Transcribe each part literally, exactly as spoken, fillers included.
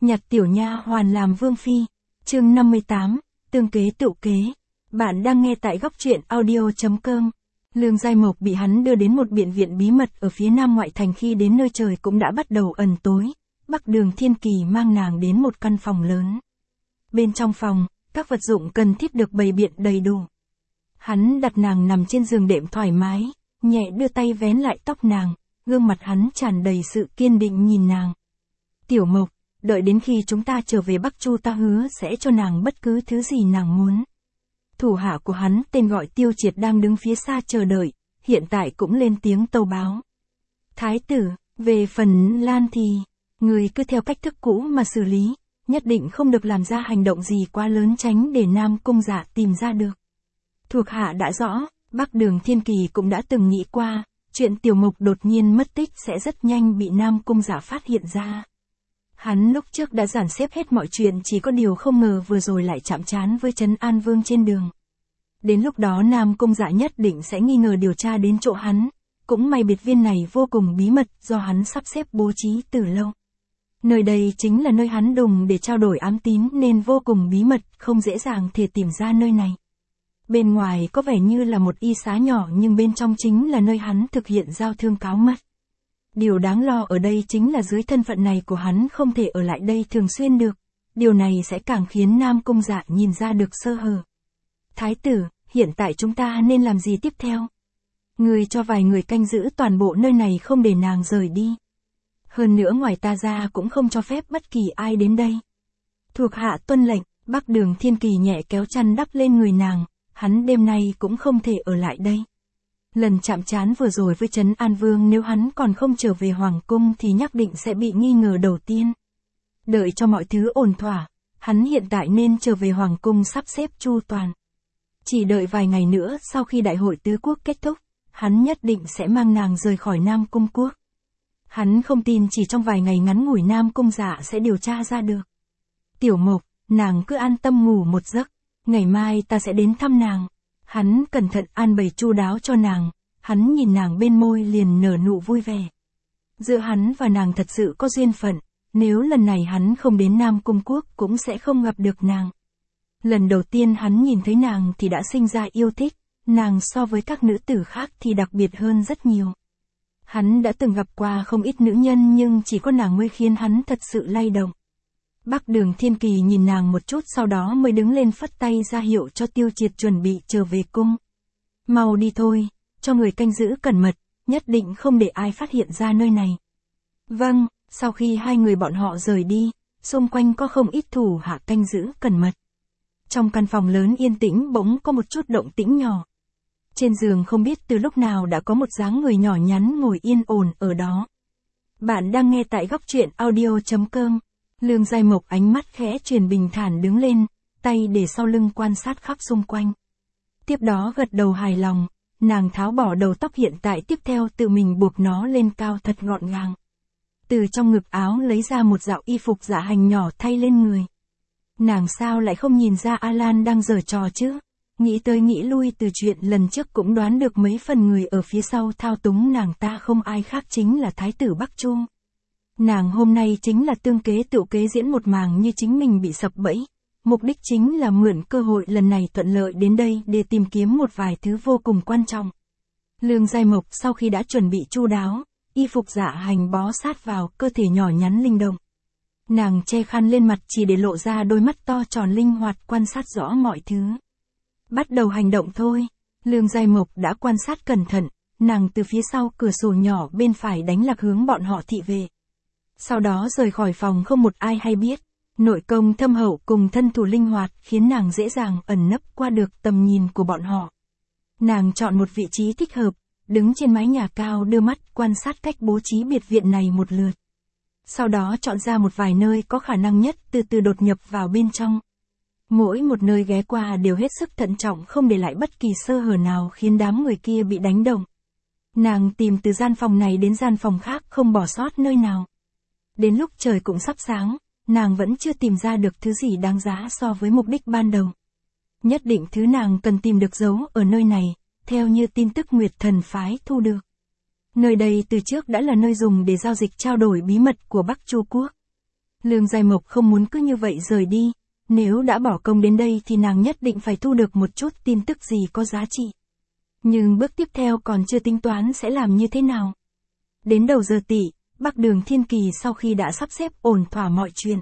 nhặt tiểu nha hoàn làm vương phi. Chương năm mươi tám, tương kế tựu kế. Bạn đang nghe tại góc truyện audio chấm com. Lương Giai Mộc bị hắn đưa đến một biệt viện bí mật ở phía nam ngoại thành, khi đến nơi trời cũng đã bắt đầu ẩn tối. Bắc Đường Thiên Kỳ mang nàng đến một căn phòng lớn. Bên trong phòng, các vật dụng cần thiết được bày biện đầy đủ. Hắn đặt nàng nằm trên giường đệm thoải mái, nhẹ đưa tay vén lại tóc nàng, gương mặt hắn tràn đầy sự kiên định nhìn nàng. Tiểu Mộc, đợi đến khi chúng ta trở về Bắc Chu, ta hứa sẽ cho nàng bất cứ thứ gì nàng muốn. Thủ hạ của hắn tên gọi Tiêu Triệt đang đứng phía xa chờ đợi, hiện tại cũng lên tiếng tâu báo. Thái tử, về phần Lan thì, người cứ theo cách thức cũ mà xử lý, nhất định không được làm ra hành động gì quá lớn, tránh để Nam Cung Dạ tìm ra được. Thuộc hạ đã rõ. Bắc Đường Thiên Kỳ cũng đã từng nghĩ qua, chuyện Tiểu Mộc đột nhiên mất tích sẽ rất nhanh bị Nam Cung Dạ phát hiện ra. Hắn lúc trước đã dàn xếp hết mọi chuyện, chỉ có điều không ngờ vừa rồi lại chạm trán với Trấn An Vương trên đường. Đến lúc đó Nam Cung Dạ nhất định sẽ nghi ngờ điều tra đến chỗ hắn. Cũng may biệt viên này vô cùng bí mật, do hắn sắp xếp bố trí từ lâu. Nơi đây chính là nơi hắn dùng để trao đổi ám tín nên vô cùng bí mật, không dễ dàng thể tìm ra nơi này. Bên ngoài có vẻ như là một y xá nhỏ, nhưng bên trong chính là nơi hắn thực hiện giao thương cáo mất. Điều đáng lo ở đây chính là dưới thân phận này của hắn không thể ở lại đây thường xuyên được. Điều này sẽ càng khiến Nam Cung Dạ nhìn ra được sơ hở. Thái tử, hiện tại chúng ta nên làm gì tiếp theo? Người cho vài người canh giữ toàn bộ nơi này, không để nàng rời đi. Hơn nữa ngoài ta ra cũng không cho phép bất kỳ ai đến đây. Thuộc hạ tuân lệnh. Bắc Đường Thiên Kỳ nhẹ kéo chăn đắp lên người nàng. Hắn đêm nay cũng không thể ở lại đây. Lần chạm trán vừa rồi với Trấn An Vương, nếu hắn còn không trở về Hoàng Cung thì nhất định sẽ bị nghi ngờ đầu tiên. Đợi cho mọi thứ ổn thỏa, hắn hiện tại nên trở về Hoàng Cung sắp xếp chu toàn. Chỉ đợi vài ngày nữa, sau khi đại hội tứ quốc kết thúc, hắn nhất định sẽ mang nàng rời khỏi Nam Cung quốc. Hắn không tin chỉ trong vài ngày ngắn ngủi Nam Cung Dạ sẽ điều tra ra được. Tiểu Mộc, nàng cứ an tâm ngủ một giấc. Ngày mai ta sẽ đến thăm nàng. Hắn cẩn thận an bày chu đáo cho nàng. Hắn nhìn nàng bên môi liền nở nụ vui vẻ. Giữa hắn và nàng thật sự có duyên phận. Nếu lần này hắn không đến Nam Cung quốc cũng sẽ không gặp được nàng. Lần đầu tiên hắn nhìn thấy nàng thì đã sinh ra yêu thích. Nàng so với các nữ tử khác thì đặc biệt hơn rất nhiều. Hắn đã từng gặp qua không ít nữ nhân, nhưng chỉ có nàng mới khiến hắn thật sự lay động. Bắc Đường Thiên Kỳ nhìn nàng một chút, sau đó mới đứng lên phất tay ra hiệu cho Tiêu Triệt chuẩn bị trở về cung. Mau đi thôi, cho người canh giữ cẩn mật, nhất định không để ai phát hiện ra nơi này. Vâng, sau khi hai người bọn họ rời đi, xung quanh có không ít thủ hạ canh giữ cẩn mật. Trong căn phòng lớn yên tĩnh bỗng có một chút động tĩnh nhỏ. Trên giường không biết từ lúc nào đã có một dáng người nhỏ nhắn ngồi yên ổn ở đó. Bạn đang nghe tại góc truyện audio chấm com. Lương Giai Mộc ánh mắt khẽ chuyển, bình thản đứng lên, tay để sau lưng quan sát khắp xung quanh. Tiếp đó gật đầu hài lòng, nàng tháo bỏ đầu tóc hiện tại, tiếp theo tự mình buộc nó lên cao thật gọn gàng. Từ trong ngực áo lấy ra một dạo y phục dạ hành nhỏ thay lên người. Nàng sao lại không nhìn ra Alan đang giở trò chứ? Nghĩ tới nghĩ lui, từ chuyện lần trước cũng đoán được mấy phần người ở phía sau thao túng nàng ta không ai khác chính là Thái tử Bắc Chu. Nàng hôm nay chính là tương kế tựu kế, diễn một màn như chính mình bị sập bẫy. Mục đích chính là mượn cơ hội lần này thuận lợi đến đây để tìm kiếm một vài thứ vô cùng quan trọng. Lương Giai Mộc sau khi đã chuẩn bị chu đáo, y phục dạ hành bó sát vào cơ thể nhỏ nhắn linh động. Nàng che khăn lên mặt chỉ để lộ ra đôi mắt to tròn linh hoạt quan sát rõ mọi thứ. Bắt đầu hành động thôi. Lương Giai Mộc đã quan sát cẩn thận, nàng từ phía sau cửa sổ nhỏ bên phải đánh lạc hướng bọn họ thị vệ. Sau đó rời khỏi phòng không một ai hay biết. Nội công thâm hậu cùng thân thủ linh hoạt khiến nàng dễ dàng ẩn nấp qua được tầm nhìn của bọn họ. Nàng chọn một vị trí thích hợp, đứng trên mái nhà cao đưa mắt quan sát cách bố trí biệt viện này một lượt. Sau đó chọn ra một vài nơi có khả năng nhất, từ từ đột nhập vào bên trong. Mỗi một nơi ghé qua đều hết sức thận trọng, không để lại bất kỳ sơ hở nào khiến đám người kia bị đánh động. Nàng tìm từ gian phòng này đến gian phòng khác, không bỏ sót nơi nào. Đến lúc trời cũng sắp sáng, nàng vẫn chưa tìm ra được thứ gì đáng giá so với mục đích ban đầu. Nhất định thứ nàng cần tìm được giấu ở nơi này, theo như tin tức Nguyệt Thần phái thu được. Nơi đây từ trước đã là nơi dùng để giao dịch trao đổi bí mật của Bắc Chu quốc. Lương Giai Mộc không muốn cứ như vậy rời đi, nếu đã bỏ công đến đây thì nàng nhất định phải thu được một chút tin tức gì có giá trị. Nhưng bước tiếp theo còn chưa tính toán sẽ làm như thế nào. Đến đầu giờ tỵ, Bắc Đường Thiên Kỳ sau khi đã sắp xếp ổn thỏa mọi chuyện,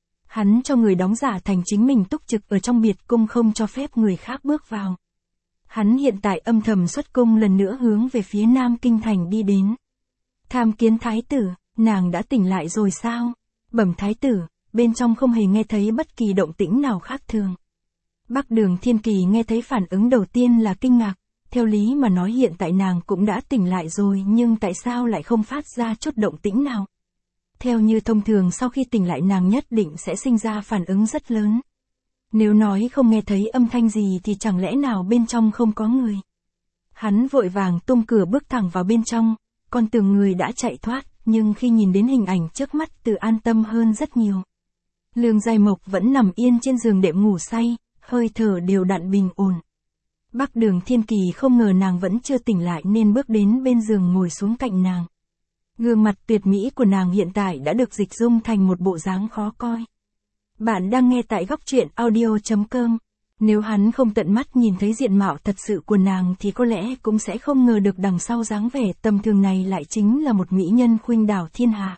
hắn cho người đóng giả thành chính mình túc trực ở trong biệt cung không cho phép người khác bước vào. Hắn hiện tại âm thầm xuất cung lần nữa hướng về phía Nam Kinh Thành đi đến. Tham kiến thái tử, nàng đã tỉnh lại rồi sao? Bẩm thái tử, bên trong không hề nghe thấy bất kỳ động tĩnh nào khác thường. Bắc Đường Thiên Kỳ nghe thấy phản ứng đầu tiên là kinh ngạc, theo lý mà nói hiện tại nàng cũng đã tỉnh lại rồi nhưng tại sao lại không phát ra chút động tĩnh nào? Theo như thông thường sau khi tỉnh lại nàng nhất định sẽ sinh ra phản ứng rất lớn. Nếu nói không nghe thấy âm thanh gì thì chẳng lẽ nào bên trong không có người? Hắn vội vàng tung cửa bước thẳng vào bên trong, còn tưởng người đã chạy thoát, nhưng khi nhìn đến hình ảnh trước mắt tự an tâm hơn rất nhiều. Lương Giai Mộc vẫn nằm yên trên giường đệm ngủ say, hơi thở đều đặn bình ổn. Bắc Đường Thiên Kỳ không ngờ nàng vẫn chưa tỉnh lại nên bước đến bên giường ngồi xuống cạnh nàng. Gương mặt tuyệt mỹ của nàng hiện tại đã được dịch dung thành một bộ dáng khó coi. Bạn đang nghe tại góc truyện audio chấm com. Nếu hắn không tận mắt nhìn thấy diện mạo thật sự của nàng thì có lẽ cũng sẽ không ngờ được đằng sau dáng vẻ tầm thường này lại chính là một mỹ nhân khuynh đảo thiên hạ.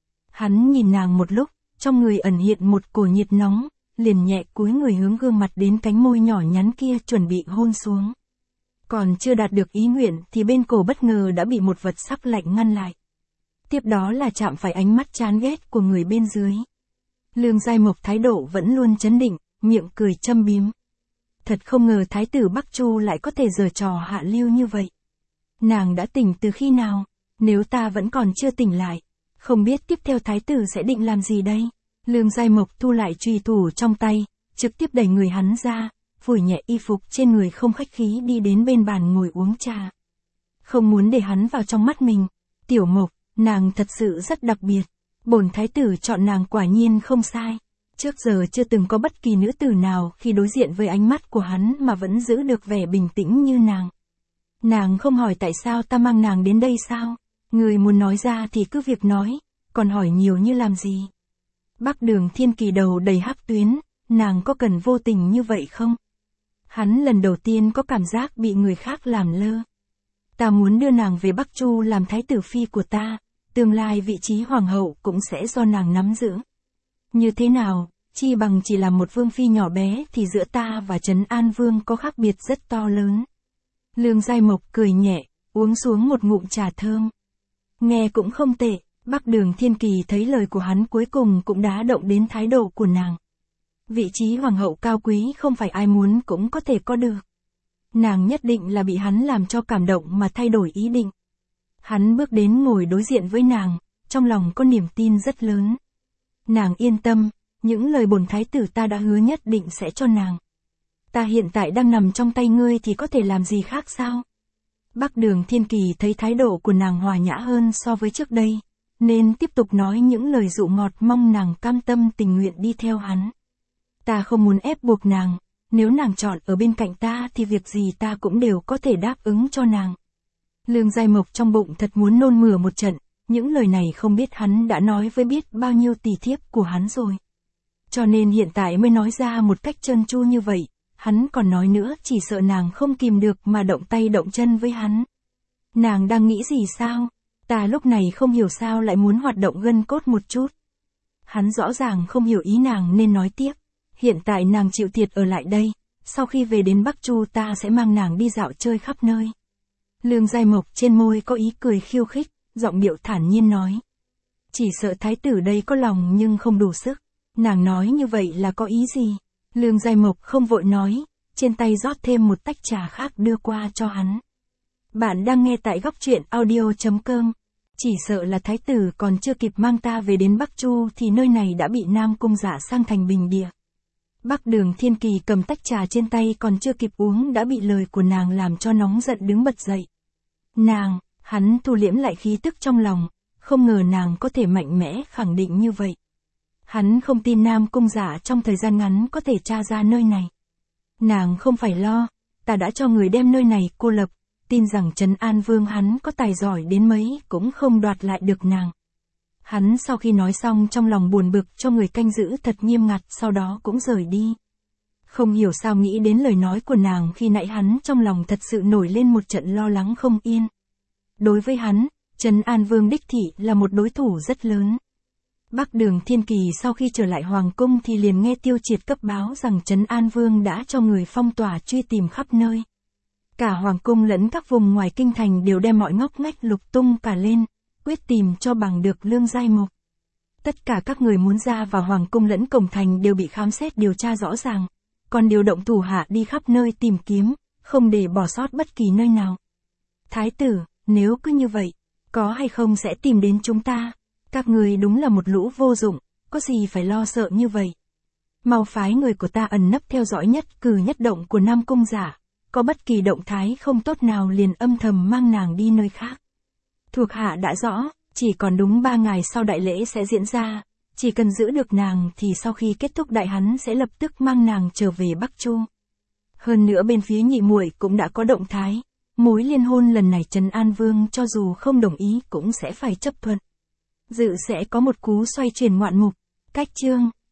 Hắn nhìn nàng một lúc, trong người ẩn hiện một cổ nhiệt nóng, liền nhẹ cúi người hướng gương mặt đến cánh môi nhỏ nhắn kia chuẩn bị hôn xuống. Còn chưa đạt được ý nguyện thì bên cổ bất ngờ đã bị một vật sắc lạnh ngăn lại. Tiếp đó là chạm phải ánh mắt chán ghét của người bên dưới. Lương Giai Mộc thái độ vẫn luôn chấn định, miệng cười châm biếm. Thật không ngờ thái tử Bắc Chu lại có thể giở trò hạ lưu như vậy. Nàng đã tỉnh từ khi nào? Nếu ta vẫn còn chưa tỉnh lại, không biết tiếp theo thái tử sẽ định làm gì đây? Lương Giai Mộc thu lại chùy thủ trong tay, trực tiếp đẩy người hắn ra, phủi nhẹ y phục trên người không khách khí đi đến bên bàn ngồi uống trà. Không muốn để hắn vào trong mắt mình. Tiểu Mộc, nàng thật sự rất đặc biệt. Bổn thái tử chọn nàng quả nhiên không sai. Trước giờ chưa từng có bất kỳ nữ tử nào khi đối diện với ánh mắt của hắn mà vẫn giữ được vẻ bình tĩnh như nàng. Nàng không hỏi tại sao ta mang nàng đến đây sao? Người muốn nói ra thì cứ việc nói, còn hỏi nhiều như làm gì? Bắc Đường Thiên Kỳ đầu đầy hắc tuyến, nàng có cần vô tình như vậy không? Hắn lần đầu tiên có cảm giác bị người khác làm lơ. Ta muốn đưa nàng về Bắc Chu làm thái tử phi của ta, tương lai vị trí hoàng hậu cũng sẽ do nàng nắm giữ. Như thế nào, chi bằng chỉ là một vương phi nhỏ bé thì giữa ta và Trấn An Vương có khác biệt rất to lớn. Lương Giai Mộc cười nhẹ, uống xuống một ngụm trà thơm. Nghe cũng không tệ, Bắc Đường Thiên Kỳ thấy lời của hắn cuối cùng cũng đã động đến thái độ của nàng. Vị trí hoàng hậu cao quý không phải ai muốn cũng có thể có được. Nàng nhất định là bị hắn làm cho cảm động mà thay đổi ý định. Hắn bước đến ngồi đối diện với nàng, trong lòng có niềm tin rất lớn. Nàng yên tâm, những lời bổn thái tử ta đã hứa nhất định sẽ cho nàng. Ta hiện tại đang nằm trong tay ngươi thì có thể làm gì khác sao? Bắc Đường Thiên Kỳ thấy thái độ của nàng hòa nhã hơn so với trước đây, nên tiếp tục nói những lời dụ ngọt mong nàng cam tâm tình nguyện đi theo hắn. Ta không muốn ép buộc nàng, nếu nàng chọn ở bên cạnh ta thì việc gì ta cũng đều có thể đáp ứng cho nàng. Lương Giai Mộc trong bụng thật muốn nôn mửa một trận, những lời này không biết hắn đã nói với biết bao nhiêu tỳ thiếp của hắn rồi. Cho nên hiện tại mới nói ra một cách trơn tru như vậy, hắn còn nói nữa chỉ sợ nàng không kìm được mà động tay động chân với hắn. Nàng đang nghĩ gì sao? Ta lúc này không hiểu sao lại muốn hoạt động gân cốt một chút. Hắn rõ ràng không hiểu ý nàng nên nói tiếp. Hiện tại nàng chịu thiệt ở lại đây, sau khi về đến Bắc Chu ta sẽ mang nàng đi dạo chơi khắp nơi. Lương Giai Mộc trên môi có ý cười khiêu khích, giọng điệu thản nhiên nói. Chỉ sợ thái tử đây có lòng nhưng không đủ sức. Nàng nói như vậy là có ý gì? Lương Giai Mộc không vội nói, trên tay rót thêm một tách trà khác đưa qua cho hắn. Bạn đang nghe tại góc truyện audio chấm com. Chỉ sợ là thái tử còn chưa kịp mang ta về đến Bắc Chu thì nơi này đã bị Nam Cung giả sang thành bình địa. Bắc Đường Thiên Kỳ cầm tách trà trên tay còn chưa kịp uống đã bị lời của nàng làm cho nóng giận đứng bật dậy. Nàng, hắn thu liễm lại khí tức trong lòng, không ngờ nàng có thể mạnh mẽ khẳng định như vậy. Hắn không tin Nam Cung giả trong thời gian ngắn có thể tra ra nơi này. Nàng không phải lo, ta đã cho người đem nơi này cô lập, tin rằng Trấn An Vương hắn có tài giỏi đến mấy cũng không đoạt lại được nàng. Hắn sau khi nói xong trong lòng buồn bực cho người canh giữ thật nghiêm ngặt, sau đó cũng rời đi. Không hiểu sao nghĩ đến lời nói của nàng khi nãy, hắn trong lòng thật sự nổi lên một trận lo lắng không yên. Đối với hắn, Trấn An Vương đích thị là một đối thủ rất lớn. Bắc Đường Thiên Kỳ sau khi trở lại hoàng cung thì liền nghe Tiêu Triệt cấp báo rằng Trấn An Vương đã cho người phong tỏa truy tìm khắp nơi. Cả hoàng cung lẫn các vùng ngoài kinh thành đều đem mọi ngóc ngách lục tung cả lên, quyết tìm cho bằng được Lương Giai Mộc. Tất cả các người muốn ra vào hoàng cung lẫn cổng thành đều bị khám xét điều tra rõ ràng, còn điều động thủ hạ đi khắp nơi tìm kiếm, không để bỏ sót bất kỳ nơi nào. Thái tử, nếu cứ như vậy, có hay không sẽ tìm đến chúng ta? Các người đúng là một lũ vô dụng, có gì phải lo sợ như vậy? Mau phái người của ta ẩn nấp theo dõi nhất cử nhất động của Nam Cung Giả, có bất kỳ động thái không tốt nào liền âm thầm mang nàng đi nơi khác. Thuộc hạ đã rõ, chỉ còn đúng ba ngày sau đại lễ sẽ diễn ra, chỉ cần giữ được nàng thì sau khi kết thúc đại hắn sẽ lập tức mang nàng trở về Bắc Chu. Hơn nữa bên phía nhị muội cũng đã có động thái, mối liên hôn lần này Trấn An Vương cho dù không đồng ý cũng sẽ phải chấp thuận. Dự sẽ có một cú xoay chuyển ngoạn mục. Cách chương